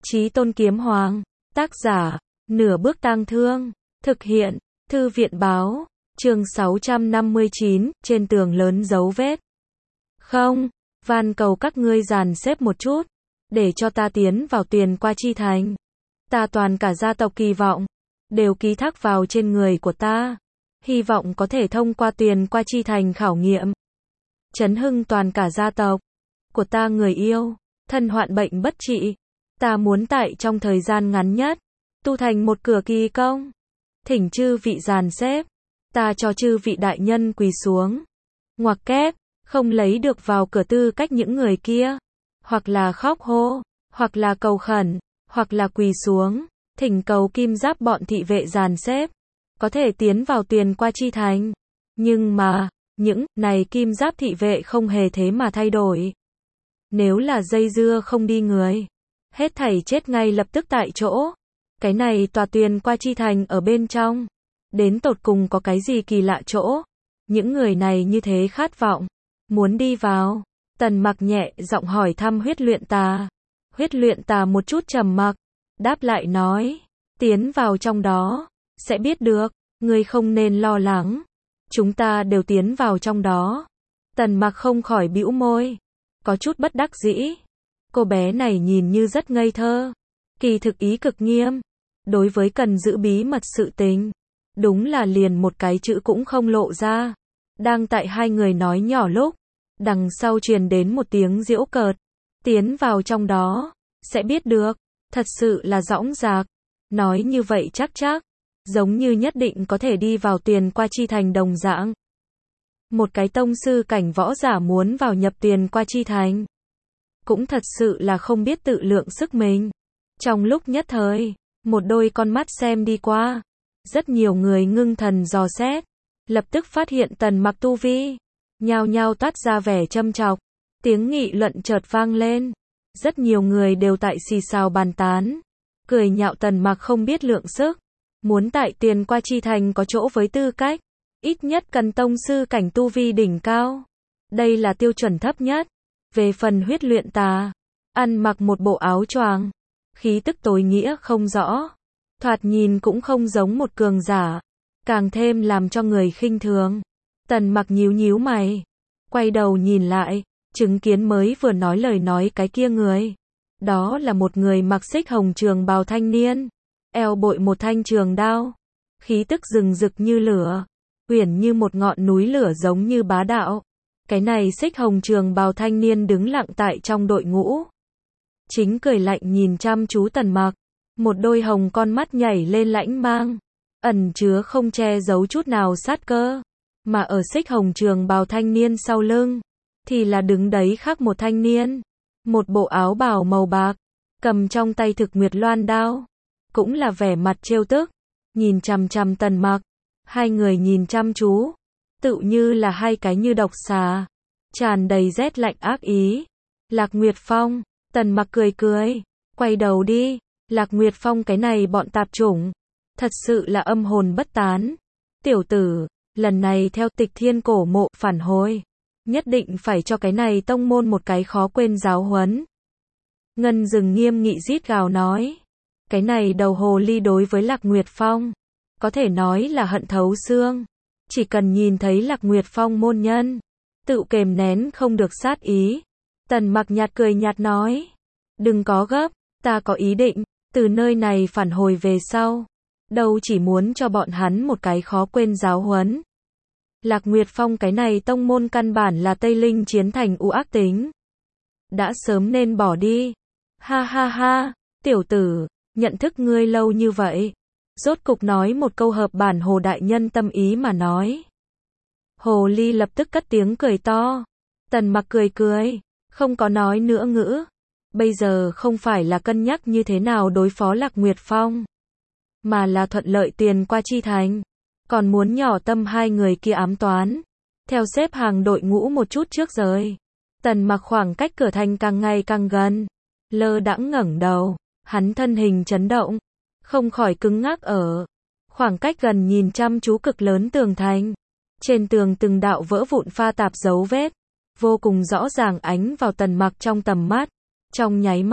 Chí Tôn Kiếm Hoàng. Tác giả, Nửa Bước Tang Thương. Thực hiện, Thư viện báo. Chương 659, trên tường lớn dấu vết. Không, van cầu các ngươi dàn xếp một chút, để cho ta tiến vào Tuyền Qua Chi Thành. Ta toàn cả gia tộc kỳ vọng, đều ký thác vào trên người của ta. Hy vọng có thể thông qua Tuyền Qua Chi Thành khảo nghiệm. Chấn hưng toàn cả gia tộc của ta người yêu, thân hoạn bệnh bất trị. Ta muốn tại trong thời gian ngắn nhất, tu thành một cửa kỳ công. Thỉnh chư vị dàn xếp, ta cho chư vị đại nhân quỳ xuống. Ngoặc kép, không lấy được vào cửa tư cách những người kia. Hoặc là khóc hô, hoặc là cầu khẩn, hoặc là quỳ xuống, thỉnh cầu kim giáp bọn thị vệ dàn xếp. Có thể tiến vào Tuyền Qua Chi Thành. Nhưng mà, những này kim giáp thị vệ không hề thế mà thay đổi. Nếu là dây dưa không đi người, hết thảy chết ngay lập tức tại chỗ. Cái này tòa Tuyền Qua Chi Thành ở bên trong, đến tột cùng có cái gì kỳ lạ chỗ? Những người này như thế khát vọng, muốn đi vào. Tần Mặc nhẹ giọng hỏi thăm Huyết Luyện Tà. Huyết Luyện Tà một chút trầm mặc, đáp lại nói, tiến vào trong đó, sẽ biết được, ngươi không nên lo lắng. Chúng ta đều tiến vào trong đó. Tần Mặc không khỏi bĩu môi, có chút bất đắc dĩ. Cô bé này nhìn như rất ngây thơ, kỳ thực ý cực nghiêm. Đối với cần giữ bí mật sự tình, đúng là liền một cái chữ cũng không lộ ra. Đang tại hai người nói nhỏ lúc, đằng sau truyền đến một tiếng giễu cợt. Tiến vào trong đó, sẽ biết được. Thật sự là dõng dạc. Nói như vậy chắc, giống như nhất định có thể đi vào Tuyền Qua Chi Thành đồng dạng. Một cái tông sư cảnh võ giả muốn vào nhập Tuyền Qua Chi Thành, cũng thật sự là không biết tự lượng sức mình. Trong lúc nhất thời, một đôi con mắt xem đi qua, rất nhiều người ngưng thần dò xét, lập tức phát hiện Tần Mặc tu vi, nhao nhao toát ra vẻ châm chọc, tiếng nghị luận chợt vang lên, rất nhiều người đều tại xì xào bàn tán, cười nhạo Tần Mặc không biết lượng sức, muốn tại Tuyền Qua Chi Thành có chỗ với tư cách, ít nhất cần tông sư cảnh tu vi đỉnh cao. Đây là tiêu chuẩn thấp nhất. Về phần Huyết Luyện Tà, ăn mặc một bộ áo choàng, khí tức tối nghĩa không rõ, thoạt nhìn cũng không giống một cường giả, càng thêm làm cho người khinh thường. Tần Mặc nhíu nhíu mày, quay đầu nhìn lại, chứng kiến mới vừa nói lời nói cái kia người. Đó là một người mặc xích hồng trường bào thanh niên, eo bội một thanh trường đao, khí tức rừng rực như lửa, uyển như một ngọn núi lửa giống như bá đạo. Cái này xích hồng trường bào thanh niên đứng lặng tại trong đội ngũ, chính cười lạnh nhìn chăm chú Tần Mặc, một đôi hồng con mắt nhảy lên lãnh mang, ẩn chứa không che giấu chút nào sát cơ. Mà ở xích hồng trường bào thanh niên sau lưng, thì là đứng đấy khác một thanh niên, một bộ áo bào màu bạc, cầm trong tay thực nguyệt loan đao, cũng là vẻ mặt trêu tức, nhìn chằm chằm Tần Mặc. Hai người nhìn chăm chú, tự như là hai cái như độc xà, tràn đầy rét lạnh ác ý. Lạc Nguyệt Phong, Tần Mặc cười cười, quay đầu đi. Lạc Nguyệt Phong cái này bọn tạp chủng, thật sự là âm hồn bất tán. Tiểu tử, lần này theo Tịch Thiên cổ mộ phản hồi, nhất định phải cho cái này tông môn một cái khó quên giáo huấn. Ngân Dừng nghiêm nghị rít gào nói, cái này đầu hồ ly đối với Lạc Nguyệt Phong, có thể nói là hận thấu xương. Chỉ cần nhìn thấy Lạc Nguyệt Phong môn nhân, tự kềm nén không được sát ý. Tần Mặc nhạt cười nhạt nói, đừng có gấp, ta có ý định, từ nơi này phản hồi về sau, đâu chỉ muốn cho bọn hắn một cái khó quên giáo huấn. Lạc Nguyệt Phong cái này tông môn căn bản là Tây Linh chiến thành u ác tính, đã sớm nên bỏ đi. Ha ha ha, tiểu tử, nhận thức ngươi lâu như vậy, rốt cục nói một câu hợp bản Hồ đại nhân tâm ý mà nói. Hồ ly lập tức cất tiếng cười to. Tần Mặc cười cười, không có nói nữa ngữ. Bây giờ không phải là cân nhắc như thế nào đối phó Lạc Nguyệt Phong, mà là thuận lợi Tuyền Qua Chi Thành. Còn muốn nhỏ tâm hai người kia ám toán, theo xếp hàng đội ngũ một chút trước rời. Tần Mặc khoảng cách cửa thành càng ngày càng gần, lơ đãng ngẩng đầu, hắn thân hình chấn động, không khỏi cứng ngắc ở khoảng cách gần nhìn chăm chú cực lớn tường thành. Trên tường từng đạo vỡ vụn pha tạp dấu vết, vô cùng rõ ràng ánh vào Tần Mặc trong tầm mắt. Trong nháy mắt,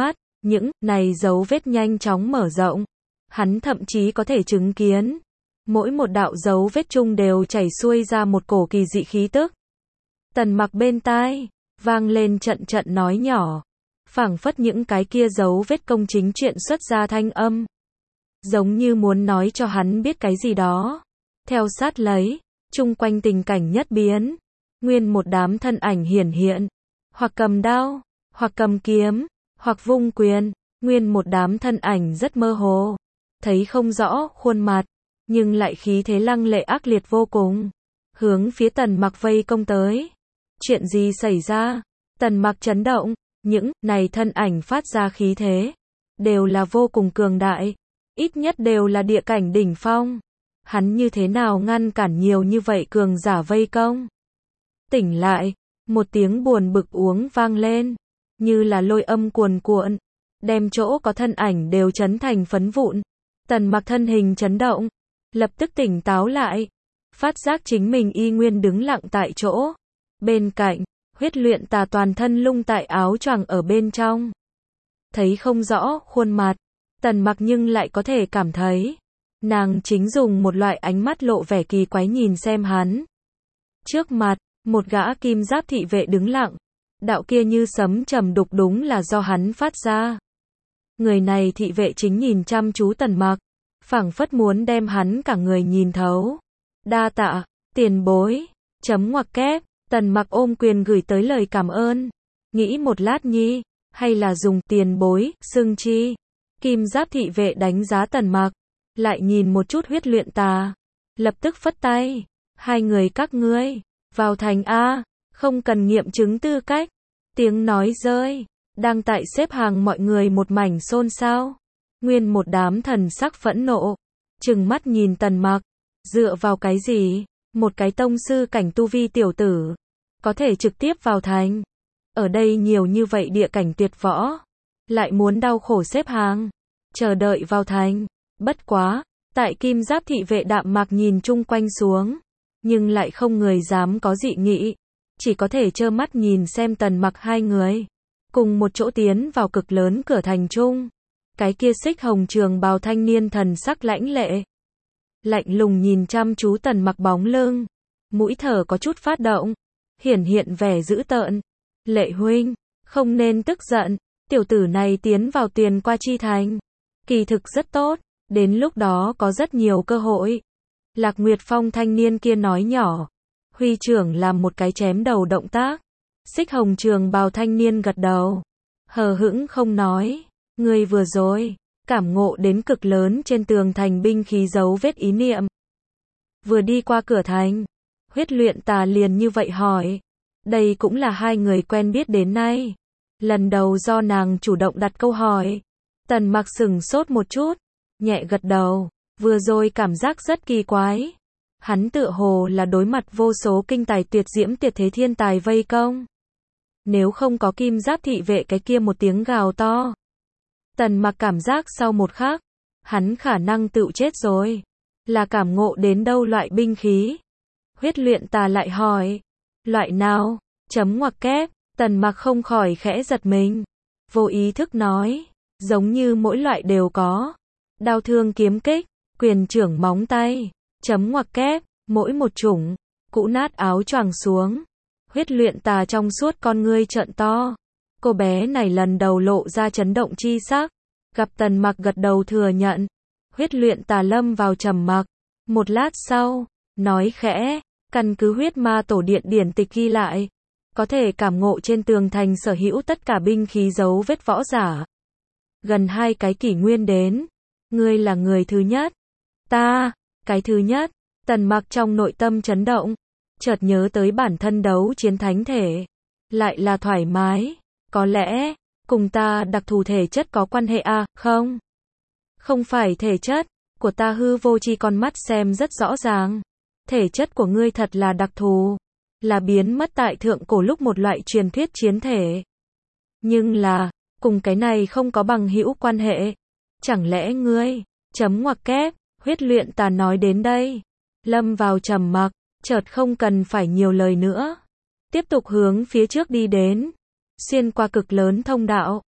Những này dấu vết nhanh chóng mở rộng. Hắn thậm chí có thể chứng kiến. Mỗi một đạo dấu vết chung đều chảy xuôi ra một cổ kỳ dị khí tức. Tần Mặc bên tai, vang lên trận trận nói nhỏ. Phảng phất những cái kia dấu vết công chính chuyện xuất ra thanh âm. Giống như muốn nói cho hắn biết cái gì đó. Theo sát lấy, chung quanh tình cảnh nhất biến. Nguyên một đám thân ảnh hiển hiện. Hoặc cầm đao, hoặc cầm kiếm, hoặc vung quyền. Nguyên một đám thân ảnh rất mơ hồ. Thấy không rõ khuôn mặt, nhưng lại khí thế lăng lệ ác liệt vô cùng. Hướng phía Tần Mặc vây công tới. Chuyện gì xảy ra? Tần Mặc chấn động. Những này thân ảnh phát ra khí thế. Đều là vô cùng cường đại. Ít nhất đều là địa cảnh đỉnh phong. Hắn như thế nào ngăn cản nhiều như vậy cường giả vây công? Tỉnh lại, một tiếng buồn bực uống vang lên. Như là lôi âm cuồn cuộn. Đem chỗ có thân ảnh đều chấn thành phấn vụn. Tần Mặc thân hình chấn động. Lập tức tỉnh táo lại. Phát giác chính mình y nguyên đứng lặng tại chỗ. Bên cạnh, Huyết Luyện Tà toàn thân lung tại áo choàng ở bên trong. Thấy không rõ khuôn mặt. Tần Mặc nhưng lại có thể cảm thấy. Nàng chính dùng một loại ánh mắt lộ vẻ kỳ quái nhìn xem hắn. Trước mặt, một gã kim giáp thị vệ đứng lặng. Đạo kia như sấm trầm đục đúng là do hắn phát ra. Người này thị vệ chính nhìn chăm chú Tần Mặc. Phảng phất muốn đem hắn cả người nhìn thấu. Đa tạ, tiền bối. Chấm ngoặc kép. Tần Mặc ôm quyền gửi tới lời cảm ơn. Nghĩ một lát nhi. Hay là dùng tiền bối, xưng chi. Kim giáp thị vệ đánh giá Tần Mặc. Lại nhìn một chút Huyết Luyện Tà. Lập tức phất tay. Hai người các ngươi. Vào thành A. Không cần nghiệm chứng tư cách. Tiếng nói rơi. Đang tại xếp hàng mọi người một mảnh xôn xao. Nguyên một đám thần sắc phẫn nộ. Trừng mắt nhìn Tần Mặc. Dựa vào cái gì? Một cái tông sư cảnh tu vi tiểu tử. Có thể trực tiếp vào thành. Ở đây nhiều như vậy địa cảnh tuyệt võ. Lại muốn đau khổ xếp hàng. Chờ đợi vào thành. Bất quá. Tại kim giáp thị vệ đạm mạc nhìn chung quanh xuống. Nhưng lại không người dám có dị nghị. Chỉ có thể trơ mắt nhìn xem Tần Mặc hai người. Cùng một chỗ tiến vào cực lớn cửa thành chung. Cái kia xích hồng trường bào thanh niên thần sắc lãnh lệ. Lạnh lùng nhìn chăm chú Tần Mặc bóng lưng. Mũi thở có chút phát động. Hiển hiện vẻ dữ tợn. Lệ huynh, không nên tức giận. Tiểu tử này tiến vào Tuyền Qua Chi Thành. Kỳ thực rất tốt. Đến lúc đó có rất nhiều cơ hội. Lạc Nguyệt Phong thanh niên kia nói nhỏ. Huy trưởng làm một cái chém đầu động tác. Xích hồng trường bào thanh niên gật đầu. Hờ hững không nói. Người vừa rồi, cảm ngộ đến cực lớn trên tường thành binh khí dấu vết ý niệm. Vừa đi qua cửa thành. Huyết Luyện Tà liền như vậy hỏi. Đây cũng là hai người quen biết đến nay. Lần đầu do nàng chủ động đặt câu hỏi. Tần Mặc sửng sốt một chút. Nhẹ gật đầu. Vừa rồi cảm giác rất kỳ quái. Hắn tựa hồ là đối mặt vô số kinh tài tuyệt diễm tuyệt thế thiên tài vây công. Nếu không có kim giáp thị vệ cái kia một tiếng gào to. Tần Mặc cảm giác sau một khắc. Hắn khả năng tự chết rồi. Là cảm ngộ đến đâu loại binh khí? Huyết Luyện Tà lại hỏi. Loại nào? Chấm ngoặc kép. Tần Mặc không khỏi khẽ giật mình. Vô ý thức nói. Giống như mỗi loại đều có. Đao thương kiếm kích. Quyền trưởng móng tay. Chấm ngoặc kép. Mỗi một chủng. Cũ nát áo choàng xuống. Huyết Luyện Tà trong suốt con ngươi trợn to. Cô bé này lần đầu lộ ra chấn động chi sắc. Gặp Tần Mặc gật đầu thừa nhận. Huyết Luyện Tà lâm vào trầm mặc. Một lát sau. Nói khẽ. Căn cứ huyết ma tổ điện điển tịch ghi lại. Có thể cảm ngộ trên tường thành sở hữu tất cả binh khí dấu vết võ giả. Gần 2 cái kỷ nguyên đến. Ngươi là người thứ nhất. Ta. Cái thứ nhất. Tần Mặc trong nội tâm chấn động. Chợt nhớ tới bản thân đấu chiến thánh thể. Lại là thoải mái. Có lẽ. Cùng ta đặc thù thể chất có quan hệ à, không? Không phải thể chất. Của ta hư vô chi con mắt xem rất rõ ràng. Thể chất của ngươi thật là đặc thù. Là biến mất tại thượng cổ lúc một loại truyền thuyết chiến thể. Nhưng là. Cùng cái này không có bằng hữu quan hệ. Chẳng lẽ ngươi. Chấm ngoặc kép. Huyết Luyện Tà nói đến đây. Lâm vào trầm mặc. Chợt không cần phải nhiều lời nữa. Tiếp tục hướng phía trước đi đến. Xuyên qua cực lớn thông đạo.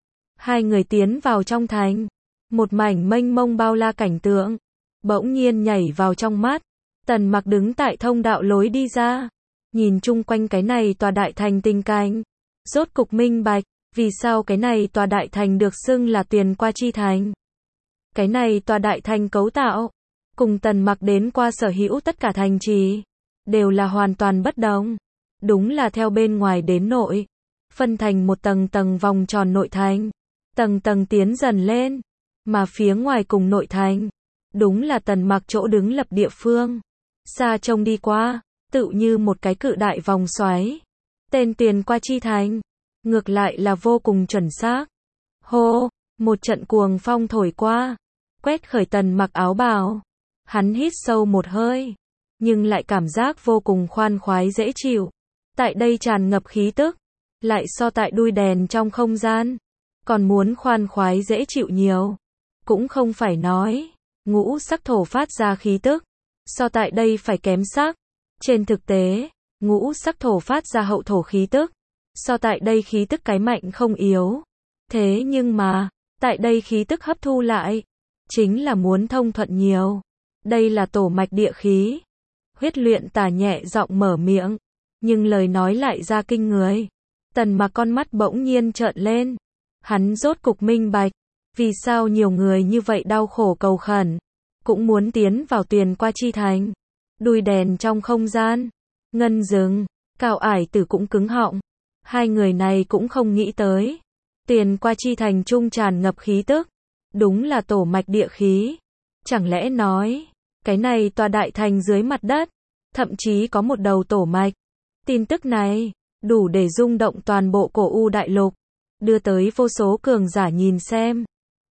Hai người tiến vào trong thành. Một mảnh mênh mông bao la cảnh tượng. Bỗng nhiên nhảy vào trong mắt. Tần Mặc đứng tại thông đạo lối đi ra. Nhìn chung quanh cái này tòa đại thành tình cảnh. Rốt cục minh bạch. Vì sao cái này tòa đại thành được xưng là Tuyền Qua Chi Thành. Cái này tòa đại thành cấu tạo. Cùng Tần Mặc đến qua sở hữu tất cả thành trì. Đều là hoàn toàn bất đồng. Đúng là theo bên ngoài đến nội. Phân thành một tầng tầng vòng tròn nội thành. Tầng tầng tiến dần lên. Mà phía ngoài cùng nội thành. Đúng là Tần Mặc chỗ đứng lập địa phương. Xa trông đi qua. Tự như một cái cự đại vòng xoáy. Tên Tuyền Qua Chi Thành. Ngược lại là vô cùng chuẩn xác. Hô, một trận cuồng phong thổi qua. Quét khởi Tần Mặc áo bào. Hắn hít sâu một hơi. Nhưng lại cảm giác vô cùng khoan khoái dễ chịu. Tại đây tràn ngập khí tức. Lại so tại đuôi đèn trong không gian. Còn muốn khoan khoái dễ chịu nhiều. Cũng không phải nói. Ngũ sắc thổ phát ra khí tức. So tại đây phải kém sắc. Trên thực tế, ngũ sắc thổ phát ra hậu thổ khí tức. So tại đây khí tức cái mạnh không yếu. Thế nhưng mà, tại đây khí tức hấp thu lại. Chính là muốn thông thuận nhiều. Đây là tổ mạch địa khí. Huyết Luyện Tà nhẹ giọng mở miệng. Nhưng lời nói lại ra kinh người. Tần Mặc con mắt bỗng nhiên trợn lên. Hắn rốt cục minh bạch. Vì sao nhiều người như vậy đau khổ cầu khẩn. Cũng muốn tiến vào Tuyền Qua Chi Thành. Đuôi đèn trong không gian. Ngân Dừng, Cao Ải Tử cũng cứng họng. Hai người này cũng không nghĩ tới. Tuyền Qua Chi Thành trung tràn ngập khí tức. Đúng là tổ mạch địa khí. Chẳng lẽ nói, cái này tòa đại thành dưới mặt đất. Thậm chí có một đầu tổ mạch. Tin tức này, đủ để rung động toàn bộ cổ U đại lục. Đưa tới vô số cường giả nhìn xem.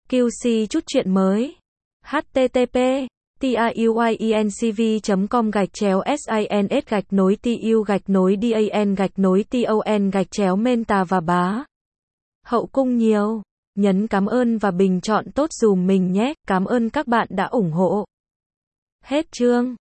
QC chút chuyện mới. http tiuyencv.com/sins-tu-dan-menta và bá. Hậu cung nhiều. Nhấn cảm ơn và bình chọn tốt dùm mình nhé. Cảm ơn các bạn đã ủng hộ. Hết chương.